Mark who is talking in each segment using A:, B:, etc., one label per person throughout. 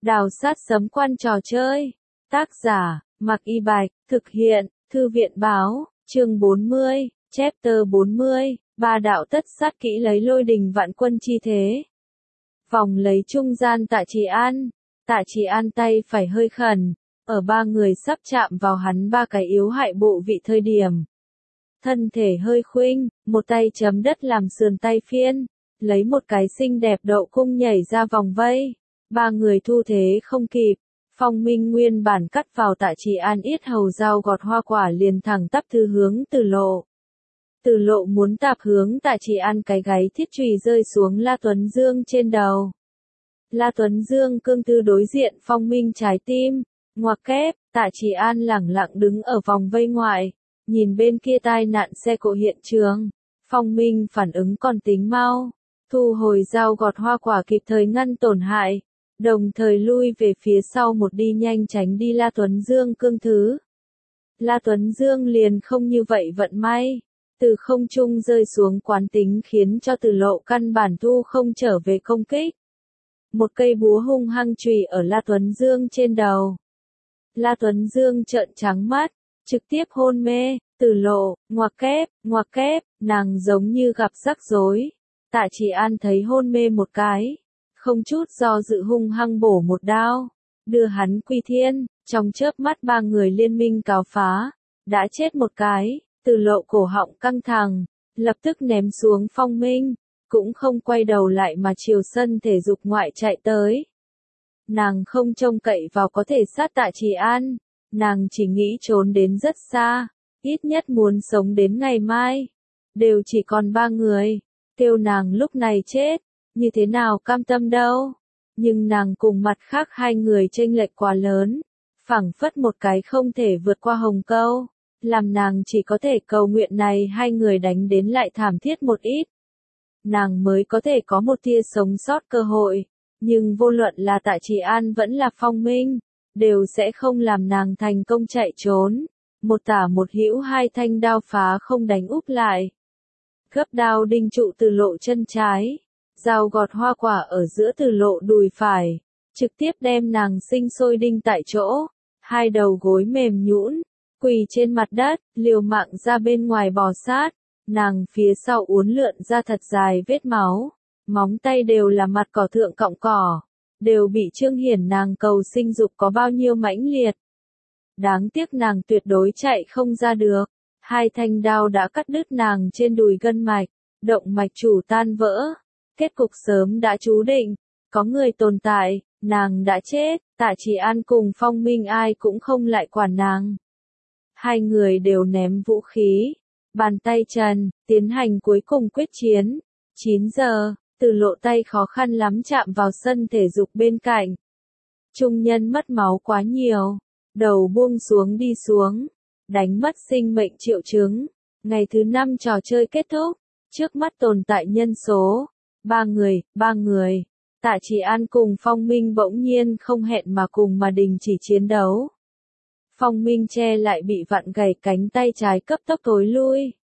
A: Đào sát sấm quan trò chơi. Tác giả, Mạc Y Bạch, thực hiện, Thư viện báo, chương 40, chapter 40, ba đạo tất sát kỹ lấy lôi đình vạn quân chi thế. Vòng lấy trung gian Tạ Trì An. Tạ Trì An tay phải hơi khẩn, ở ba người sắp chạm vào hắn ba cái yếu hại bộ vị thời điểm. Thân thể hơi khuynh, một tay chấm đất làm sườn tay phiên, lấy một cái xinh đẹp đậu cung nhảy ra vòng vây. Ba người thu thế không kịp, Phong Minh nguyên bản cắt vào Tạ Trì An yết hầu dao gọt hoa quả liền thẳng tắp thư hướng Từ Lộ. Từ Lộ muốn tạp hướng Tạ Trì An cái gáy thiết chùy rơi xuống La Tuấn Dương trên đầu. La Tuấn Dương cương tư đối diện Phong Minh trái tim, ngoặc kép, Tạ Trì An lẳng lặng đứng ở vòng vây ngoại, nhìn bên kia tai nạn xe cộ hiện trường. Phong Minh phản ứng còn tính mau, thu hồi dao gọt hoa quả kịp thời ngăn tổn hại, đồng thời lui về phía sau một đi nhanh tránh đi La Tuấn Dương cương thứ. La Tuấn Dương liền không như vậy vận may, từ không trung rơi xuống quán tính khiến cho Từ Lộ căn bản thu không trở về công kích. Một cây búa hung hăng chùy ở La Tuấn Dương trên đầu. La Tuấn Dương trợn trắng mắt, trực tiếp hôn mê. Từ Lộ, ngoặc kép, nàng giống như gặp rắc rối. Tạ Trì An thấy hôn mê một cái, không chút do dự hung hăng bổ một đao, đưa hắn quy thiên. Trong chớp mắt ba người liên minh cào phá, đã chết một cái. Từ Lộ cổ họng căng thẳng, lập tức ném xuống Phong Minh, cũng không quay đầu lại mà chiều sân thể dục ngoại chạy tới. Nàng không trông cậy vào có thể sát Tạ Trì An, nàng chỉ nghĩ trốn đến rất xa, ít nhất muốn sống đến ngày mai. Đều chỉ còn ba người, kêu nàng lúc này chết, như thế nào cam tâm đâu. Nhưng nàng cùng mặt khác hai người chênh lệch quá lớn, phảng phất một cái không thể vượt qua hồng câu, làm nàng chỉ có thể cầu nguyện này hai người đánh đến lại thảm thiết một ít. Nàng mới có thể có một tia sống sót cơ hội, nhưng vô luận là Tạ Trì An vẫn là Phong Minh, đều sẽ không làm nàng thành công chạy trốn. Một tả một hữu hai thanh đao phá không đánh úp lại. Gấp đao đinh trụ Từ Lộ chân trái, dao gọt hoa quả ở giữa Từ Lộ đùi phải, trực tiếp đem nàng sinh sôi đinh tại chỗ, hai đầu gối mềm nhũn, quỳ trên mặt đất, liều mạng ra bên ngoài bò sát. Nàng phía sau uốn lượn ra thật dài vết máu, móng tay đều là mặt cỏ thượng cọng cỏ, đều bị trương hiển nàng cầu sinh dục có bao nhiêu mãnh liệt. Đáng tiếc nàng tuyệt đối chạy không ra được, hai thanh đao đã cắt đứt nàng trên đùi gân mạch, động mạch chủ tan vỡ, kết cục sớm đã chú định, có người tồn tại, nàng đã chết. Tạ Trì An cùng Phong Minh ai cũng không lại quản nàng. Hai người đều ném vũ khí, bàn tay trần, tiến hành cuối cùng quyết chiến. 9 giờ, Từ Lộ tay khó khăn lắm chạm vào sân thể dục bên cạnh. Trung nhân mất máu quá nhiều, đầu buông xuống đi xuống, đánh mất sinh mệnh triệu chứng. Ngày thứ 5 trò chơi kết thúc, trước mắt tồn tại nhân số, 3 người. Tạ Trì An cùng Phong Minh bỗng nhiên không hẹn mà cùng mà đình chỉ chiến đấu. Phong Minh che lại bị vặn gãy cánh tay trái cấp tốc tối lui.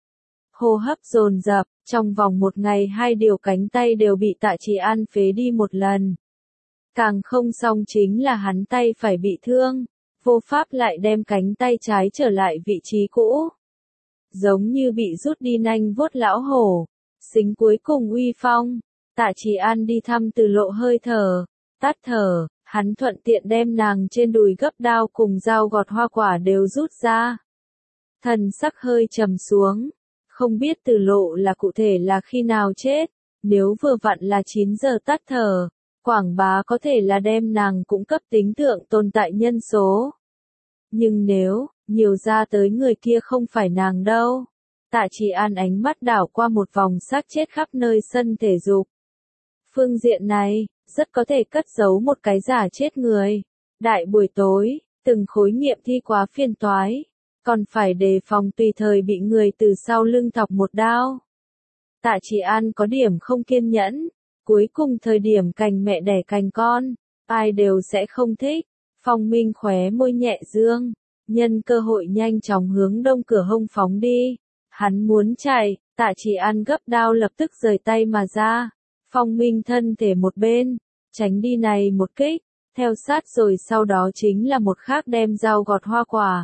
A: Hô hấp dồn dập, trong vòng một ngày hai điều cánh tay đều bị Tạ Trì An phế đi một lần. Càng không xong chính là hắn tay phải bị thương, vô pháp lại đem cánh tay trái trở lại vị trí cũ. Giống như bị rút đi nanh vuốt lão hổ, xính cuối cùng uy phong. Tạ Trì An đi thăm Từ Lộ hơi thở, tắt thở, hắn thuận tiện đem nàng trên đùi gấp đao cùng dao gọt hoa quả đều rút ra. Thần sắc hơi trầm xuống, không biết Từ Lộ là cụ thể là khi nào chết, nếu vừa vặn là 9 giờ tắt thở, quảng bá có thể là đem nàng cũng cấp tính thượng tồn tại nhân số. Nhưng nếu, nhiều ra tới người kia không phải nàng đâu. Tạ Trì An ánh mắt đảo qua một vòng xác chết khắp nơi sân thể dục. Phương diện này, rất có thể cất giấu một cái giả chết người. Đại buổi tối, từng khối nghiệm thi quá phiền toái, còn phải đề phòng tùy thời bị người từ sau lưng thọc một đao. Tạ Trì An có điểm không kiên nhẫn, cuối cùng thời điểm cành mẹ đẻ cành con, ai đều sẽ không thích. Phong Minh khóe môi nhẹ dương, nhân cơ hội nhanh chóng hướng đông cửa hông phóng đi. Hắn muốn chạy, Tạ Trì An gấp đao lập tức rời tay mà ra. Phong Minh thân thể một bên, tránh đi này một kích, theo sát rồi sau đó chính là một khác đem dao gọt hoa quả.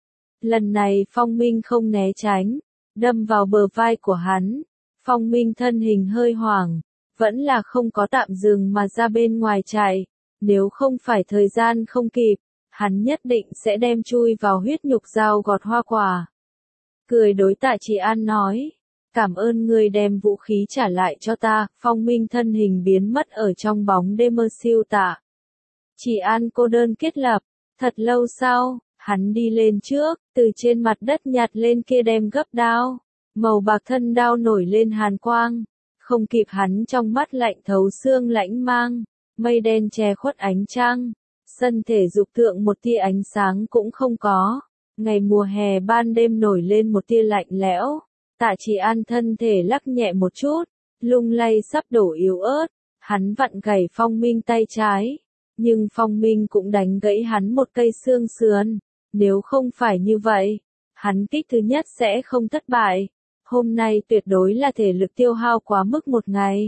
A: Lần này Phong Minh không né tránh, đâm vào bờ vai của hắn. Phong Minh thân hình hơi hoảng, vẫn là không có tạm dừng mà ra bên ngoài chạy. Nếu không phải thời gian không kịp, hắn nhất định sẽ đem chui vào huyết nhục dao gọt hoa quả. Cười đối Tạ Chỉ An nói, cảm ơn ngươi đem vũ khí trả lại cho ta. Phong Minh thân hình biến mất ở trong bóng đêm mơ siêu Tạ Chỉ An cô đơn kết lập. Thật lâu sau, hắn đi lên trước, từ trên mặt đất nhặt lên kia đem gấp đao. Màu bạc thân đao nổi lên hàn quang, không kịp hắn trong mắt lạnh thấu xương lãnh mang, mây đen che khuất ánh trăng, sân thể dục thượng một tia ánh sáng cũng không có. Ngày mùa hè ban đêm nổi lên một tia lạnh lẽo, Tạ Chỉ An thân thể lắc nhẹ một chút, lung lay sắp đổ yếu ớt, hắn vặn gãy Phong Minh tay trái, nhưng Phong Minh cũng đánh gãy hắn một cây xương sườn, nếu không phải như vậy, hắn kích thứ nhất sẽ không thất bại. Hôm nay tuyệt đối là thể lực tiêu hao quá mức một ngày.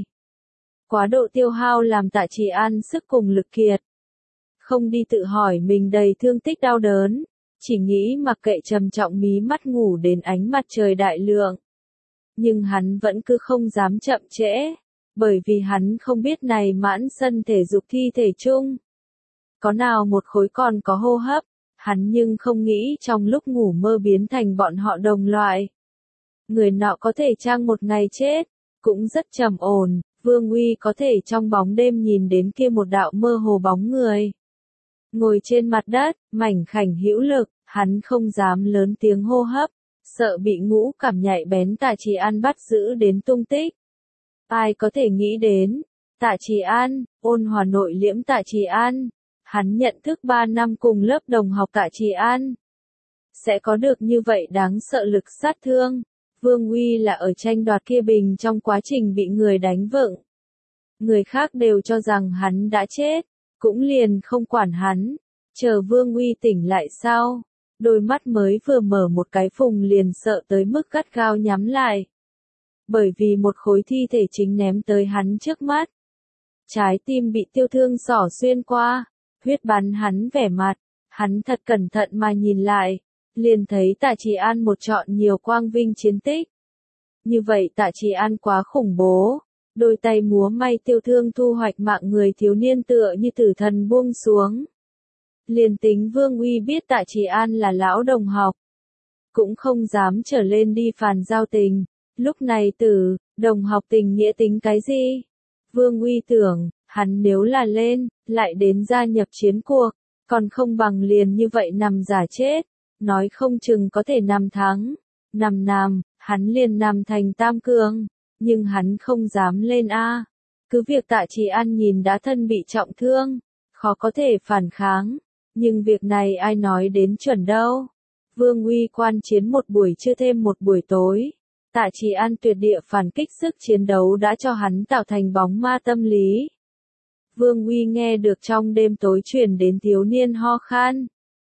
A: Quá độ tiêu hao làm Tạ Chỉ An sức cùng lực kiệt. Không đi tự hỏi mình đầy thương tích đau đớn, chỉ nghĩ mặc kệ trầm trọng mí mắt ngủ đến ánh mặt trời đại lượng. Nhưng hắn vẫn cứ không dám chậm trễ, bởi vì hắn không biết này mãn sân thể dục thi thể chung. Có nào một khối còn có hô hấp, hắn nhưng không nghĩ trong lúc ngủ mơ biến thành bọn họ đồng loại. Người nọ có thể trang một ngày chết, cũng rất trầm ổn, Vương Uy có thể trong bóng đêm nhìn đến kia một đạo mơ hồ bóng người. Ngồi trên mặt đất, mảnh khảnh hữu lực, hắn không dám lớn tiếng hô hấp, sợ bị ngũ cảm nhạy bén Tạ Chỉ An bắt giữ đến tung tích. Ai có thể nghĩ đến, Tạ Chỉ An, ôn hòa nội liễm Tạ Chỉ An, hắn nhận thức 3 năm cùng lớp đồng học Tạ Chỉ An. Sẽ có được như vậy đáng sợ lực sát thương. Vương Uy là ở tranh đoạt kia bình trong quá trình bị người đánh vựng. Người khác đều cho rằng hắn đã chết, cũng liền không quản hắn. Chờ Vương Uy tỉnh lại sau, đôi mắt mới vừa mở một cái phùng liền sợ tới mức gắt gao nhắm lại. Bởi vì một khối thi thể chính ném tới hắn trước mắt. Trái tim bị tiêu thương xỏ xuyên qua, huyết bắn hắn vẻ mặt, hắn thật cẩn thận mà nhìn lại. Liền thấy Tạ Chỉ An một trọn nhiều quang vinh chiến tích. Như vậy Tạ Chỉ An quá khủng bố, đôi tay múa may tiêu thương thu hoạch mạng người thiếu niên tựa như tử thần buông xuống. Liền tính Vương Uy biết Tạ Chỉ An là lão đồng học, cũng không dám trở lên đi phàn giao tình, lúc này đồng học tình nghĩa tính cái gì? Vương Uy tưởng, hắn nếu là lên, lại đến gia nhập chiến cuộc, còn không bằng liền như vậy nằm giả chết. Nói không chừng có thể nằm thắng, nằm, hắn liền nằm thành tam cường, nhưng hắn không dám lên a. Cứ việc Tạ Chỉ An nhìn đã thân bị trọng thương, khó có thể phản kháng, nhưng việc này ai nói đến chuẩn đâu. Vương Uy quan chiến một buổi trưa thêm một buổi tối, Tạ Chỉ An tuyệt địa phản kích sức chiến đấu đã cho hắn tạo thành bóng ma tâm lý. Vương Uy nghe được trong đêm tối truyền đến thiếu niên ho khan.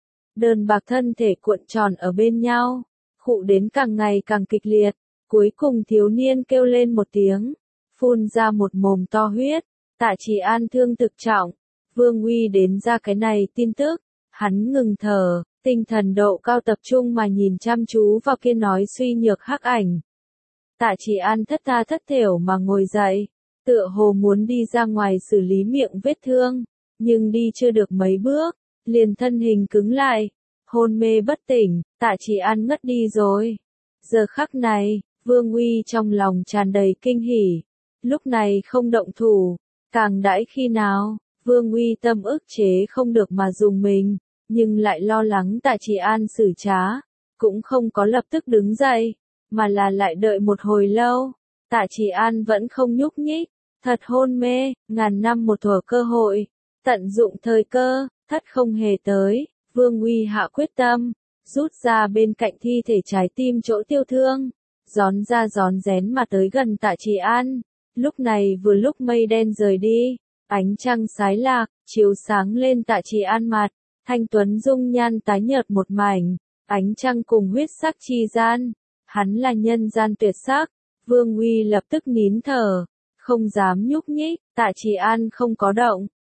A: Đơn bạc thân thể cuộn tròn ở bên nhau, khụ đến càng ngày càng kịch liệt, cuối cùng thiếu niên kêu lên một tiếng, phun ra một mồm to huyết. Tạ Chỉ An thương thực trọng, Vương Uy đến ra cái này tin tức, hắn ngừng thở, tinh thần độ cao tập trung mà nhìn chăm chú vào kia nói suy nhược hắc ảnh. Tạ Chỉ An thất tha thất thểu mà ngồi dậy, tựa hồ muốn đi ra ngoài xử lý miệng vết thương, nhưng đi chưa được mấy bước, liền thân hình cứng lại, hôn mê bất tỉnh. Tạ Chỉ An ngất đi rồi. Giờ khắc này, Vương Uy trong lòng tràn đầy kinh hỉ, lúc này không động thủ, càng đãi khi nào, Vương Uy tâm ức chế không được mà dùng mình, nhưng lại lo lắng Tạ Chỉ An xử trá, cũng không có lập tức đứng dậy, mà là lại đợi một hồi lâu. Tạ Chỉ An vẫn không nhúc nhích, thật hôn mê, ngàn năm một thuở cơ hội, tận dụng thời cơ, thất không hề tới. Vương Uy hạ quyết tâm, rút ra bên cạnh thi thể trái tim chỗ tiêu thương, gión ra gión rén mà tới gần Tạ Chỉ An. Lúc này vừa lúc mây đen rời đi, ánh trăng sái lạc, chiếu sáng lên Tạ Chỉ An mặt, thanh tuấn dung nhan tái nhợt một mảnh, ánh trăng cùng huyết sắc chi gian, hắn là nhân gian tuyệt sắc. Vương Uy lập tức nín thở, không dám nhúc nhích. Tạ Chỉ An không có động,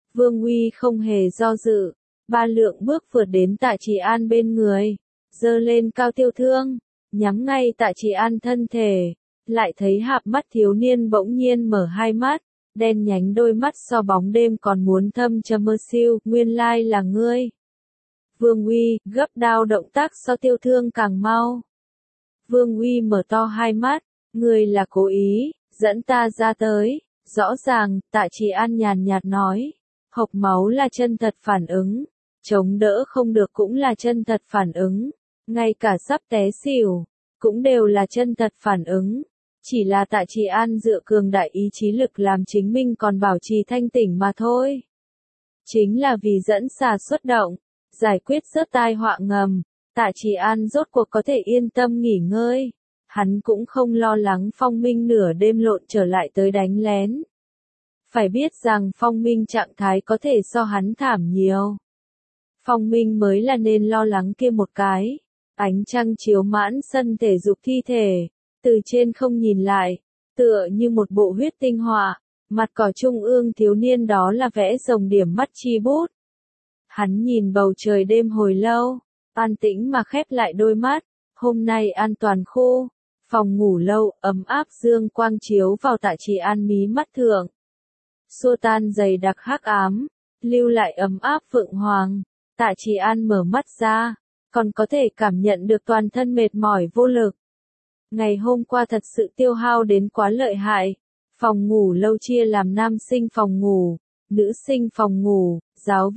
A: Vương Uy không hề do dự, 3 lượng bước vượt đến Tạ Trì An bên người, giơ lên cao tiêu thương, nhắm ngay Tạ Trì An thân thể, lại thấy hạp mắt thiếu niên bỗng nhiên mở hai mắt, đen nhánh đôi mắt so bóng đêm còn muốn thâm trầm mơ siêu, nguyên lai là ngươi. Vương Uy, gấp đao động tác so tiêu thương càng mau. Vương Uy mở to hai mắt, ngươi là cố ý, dẫn ta ra tới, rõ ràng, Tạ Trì An nhàn nhạt nói, hộc máu là chân thật phản ứng, chống đỡ không được cũng là chân thật phản ứng, ngay cả sắp té xỉu, cũng đều là chân thật phản ứng. Chỉ là Tạ Trì An dựa cường đại ý chí lực làm chính mình còn bảo trì thanh tỉnh mà thôi. Chính là vì dẫn xà xuất động, giải quyết rớt tai họa ngầm, Tạ Trì An rốt cuộc có thể yên tâm nghỉ ngơi. Hắn cũng không lo lắng Phong Minh nửa đêm lộn trở lại tới đánh lén. Phải biết rằng Phong Minh trạng thái có thể so hắn thảm nhiều. Phong Minh mới là nên lo lắng kia một cái. Ánh trăng chiếu mãn sân thể dục thi thể, từ trên không nhìn lại, tựa như một bộ huyết tinh họa, mặt cỏ trung ương thiếu niên đó là vẽ rồng điểm mắt chi bút. Hắn nhìn bầu trời đêm hồi lâu, an tĩnh mà khép lại đôi mắt, hôm nay an toàn khu, phòng ngủ lâu, ấm áp dương quang chiếu vào Tạ Trì An mí mắt thượng. Xua tan dày đặc hắc ám, lưu lại ấm áp phượng hoàng, Tạ Trì An mở mắt ra, còn có thể cảm nhận được toàn thân mệt mỏi vô lực. Ngày hôm qua thật sự tiêu hao đến quá lợi hại, phòng ngủ lâu chia làm nam sinh phòng ngủ, nữ sinh phòng ngủ, giáo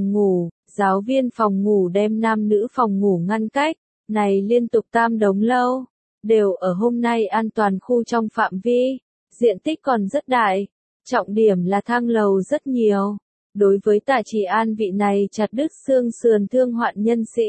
A: viên phòng ngủ đem nam nữ phòng ngủ ngăn cách, này liên tục tam đống lâu, đều ở hôm nay an toàn khu trong phạm vi, diện tích còn rất đại, trọng điểm là thang lầu rất nhiều. Đối với Tạ Trì An vị này chặt đứt xương sườn thương hoạn nhân sĩ,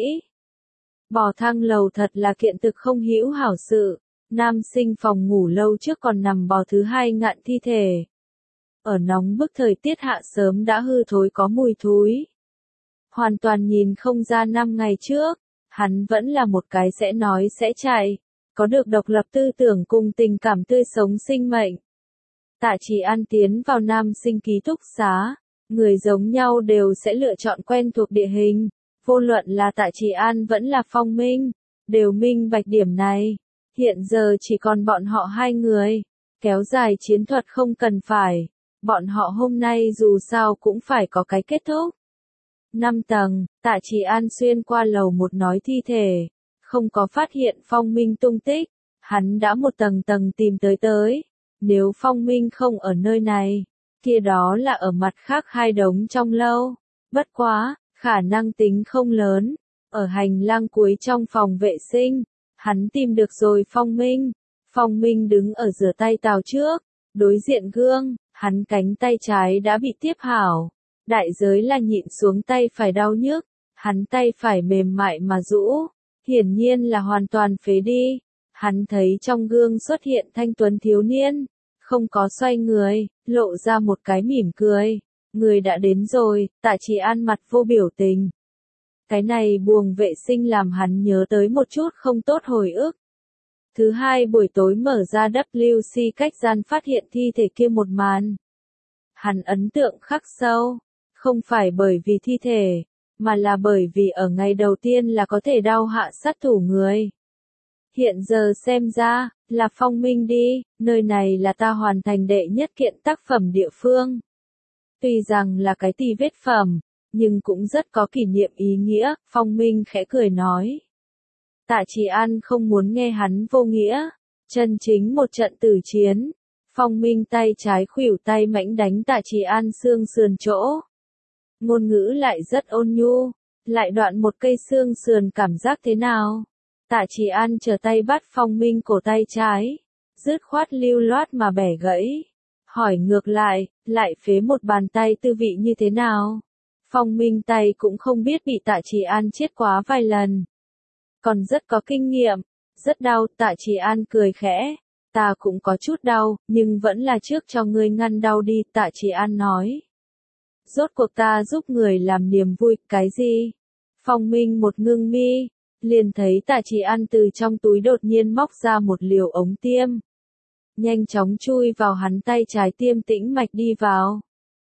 A: bò thang lầu thật là kiện thực không hữu hảo sự. Nam sinh phòng ngủ lâu trước còn nằm bò thứ hai ngạn thi thể. Ở nóng bức thời tiết hạ sớm đã hư thối có mùi thúi. Hoàn toàn nhìn không ra 5 ngày trước, hắn vẫn là một cái sẽ nói sẽ chạy, có được độc lập tư tưởng cùng tình cảm tươi sống sinh mệnh. Tạ Trì An tiến vào nam sinh ký túc xá, người giống nhau đều sẽ lựa chọn quen thuộc địa hình, vô luận là Tạ Trì An vẫn là Phong Minh, đều minh bạch điểm này. Hiện giờ chỉ còn bọn họ hai người, kéo dài chiến thuật không cần phải, bọn họ hôm nay dù sao cũng phải có cái kết thúc. 5 tầng, Tạ Trì An xuyên qua lầu một nói thi thể, không có phát hiện Phong Minh tung tích, hắn đã một tầng tầng tìm tới, nếu Phong Minh không ở nơi này, kia đó là ở mặt khác hai đống trong lâu, bất quá, khả năng tính không lớn, ở hành lang cuối trong phòng vệ sinh. Hắn tìm được rồi Phong Minh. Phong Minh đứng ở rửa tay tàu trước, đối diện gương, hắn cánh tay trái đã bị tiếp hảo. Đại giới là nhịn xuống tay phải đau nhức, hắn tay phải mềm mại mà rũ, hiển nhiên là hoàn toàn phế đi. Hắn thấy trong gương xuất hiện thanh tuấn thiếu niên, không có xoay người, lộ ra một cái mỉm cười. Người đã đến rồi, Tạ Trì An mặt vô biểu tình. Cái này buồng vệ sinh làm hắn nhớ tới một chút không tốt hồi ức. Thứ hai buổi tối mở ra WC cách gian phát hiện thi thể kia một màn. Hắn ấn tượng khắc sâu, không phải bởi vì thi thể, mà là bởi vì ở ngày đầu tiên là có thể đau hạ sát thủ người. Hiện giờ xem ra, là Phong Minh đi, nơi này là ta hoàn thành đệ nhất kiện tác phẩm địa phương. Tuy rằng là cái tì vết phẩm, nhưng cũng rất có kỷ niệm ý nghĩa, Phong Minh khẽ cười nói. Tạ Trì An không muốn nghe hắn vô nghĩa, chân chính một trận tử chiến. Phong Minh tay trái khuỷu tay mãnh đánh Tạ Trì An xương sườn chỗ. Ngôn ngữ lại rất ôn nhu, lại đoạn một cây xương sườn cảm giác thế nào? Tạ Trì An trở tay bắt Phong Minh cổ tay trái, dứt khoát lưu loát mà bẻ gãy. Hỏi ngược lại phế một bàn tay tư vị như thế nào? Phong Minh tay cũng không biết bị Tạ Trì An chết quá vài lần. Còn rất có kinh nghiệm, rất đau, Tạ Trì An cười khẽ. Ta cũng có chút đau, nhưng vẫn là trước cho ngươi ngăn đau đi, Tạ Trì An nói. Rốt cuộc ta giúp người làm niềm vui, cái gì? Phong Minh một ngưng mi, liền thấy Tạ Trì An từ trong túi đột nhiên móc ra một liều ống tiêm. Nhanh chóng chui vào hắn tay trái tiêm tĩnh mạch đi vào.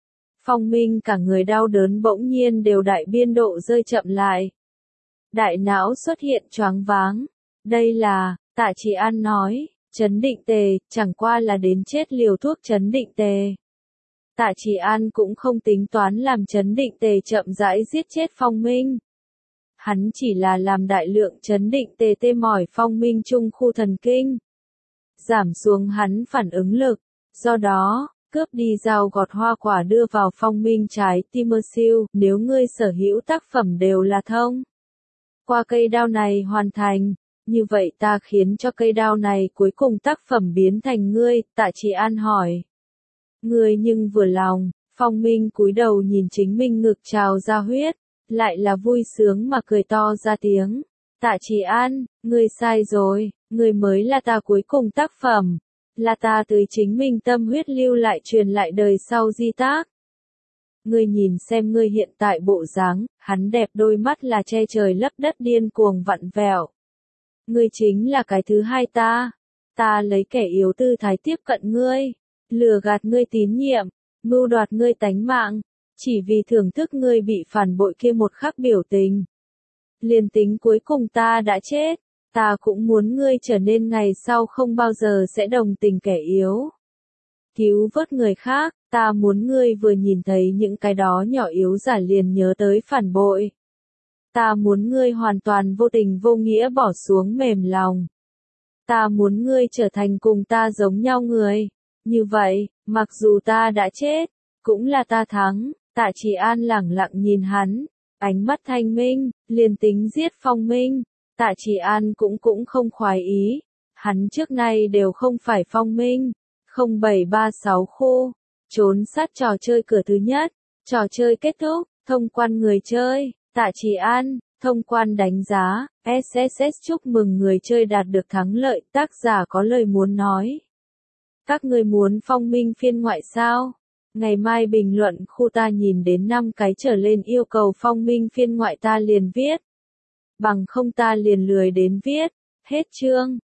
A: Phong Minh cả người đau đớn bỗng nhiên đều đại biên độ rơi chậm lại. Đại não xuất hiện choáng váng. Đây là, Tạ Chỉ An nói, chấn định tề, chẳng qua là đến chết liều thuốc chấn định tề. Tạ Chỉ An cũng không tính toán làm chấn định tề chậm rãi giết chết Phong Minh. Hắn chỉ là làm đại lượng chấn định tề tê mỏi Phong Minh trung khu thần kinh. Giảm xuống hắn phản ứng lực. Do đó, cướp đi dao gọt hoa quả đưa vào Phong Minh trái tim siêu, nếu ngươi sở hữu tác phẩm đều là thông qua cây đao này hoàn thành, như vậy ta khiến cho cây đao này cuối cùng tác phẩm biến thành ngươi, Tạ Chỉ An hỏi. Ngươi nhưng vừa lòng, Phong Minh cúi đầu nhìn chính mình ngực trào ra huyết, lại là vui sướng mà cười to ra tiếng. Tạ Chỉ An, ngươi sai rồi, ngươi mới là ta cuối cùng tác phẩm, là ta từ chính mình tâm huyết lưu lại truyền lại đời sau di tác. Ngươi nhìn xem ngươi hiện tại bộ dáng, hắn đẹp đôi mắt là che trời lấp đất điên cuồng vặn vẹo. Ngươi chính là cái thứ hai ta lấy kẻ yếu tư thái tiếp cận ngươi, lừa gạt ngươi tín nhiệm, mưu đoạt ngươi tánh mạng, chỉ vì thưởng thức ngươi bị phản bội kia một khắc biểu tình. Liền tính cuối cùng ta đã chết, ta cũng muốn ngươi trở nên ngày sau không bao giờ sẽ đồng tình kẻ yếu. Cứu vớt người khác, ta muốn ngươi vừa nhìn thấy những cái đó nhỏ yếu giả liền nhớ tới phản bội. Ta muốn ngươi hoàn toàn vô tình vô nghĩa bỏ xuống mềm lòng. Ta muốn ngươi trở thành cùng ta giống nhau người. Như vậy, mặc dù ta đã chết, cũng là ta thắng. Tạ Chỉ An lẳng lặng nhìn hắn, ánh mắt thanh minh, liền tính giết Phong Minh. Tạ Chỉ An cũng không khoái ý. Hắn trước nay đều không phải Phong Minh. 0736 khu, trốn sát trò chơi cửa thứ nhất, trò chơi kết thúc, thông quan người chơi, Tạ Chỉ An, thông quan đánh giá, SSS chúc mừng người chơi đạt được thắng lợi, tác giả có lời muốn nói. Các người muốn Phong Minh phiên ngoại sao? Ngày mai bình luận khu ta nhìn đến 5 cái trở lên yêu cầu Phong Minh phiên ngoại ta liền viết. Bằng không ta liền lười đến viết, hết chương.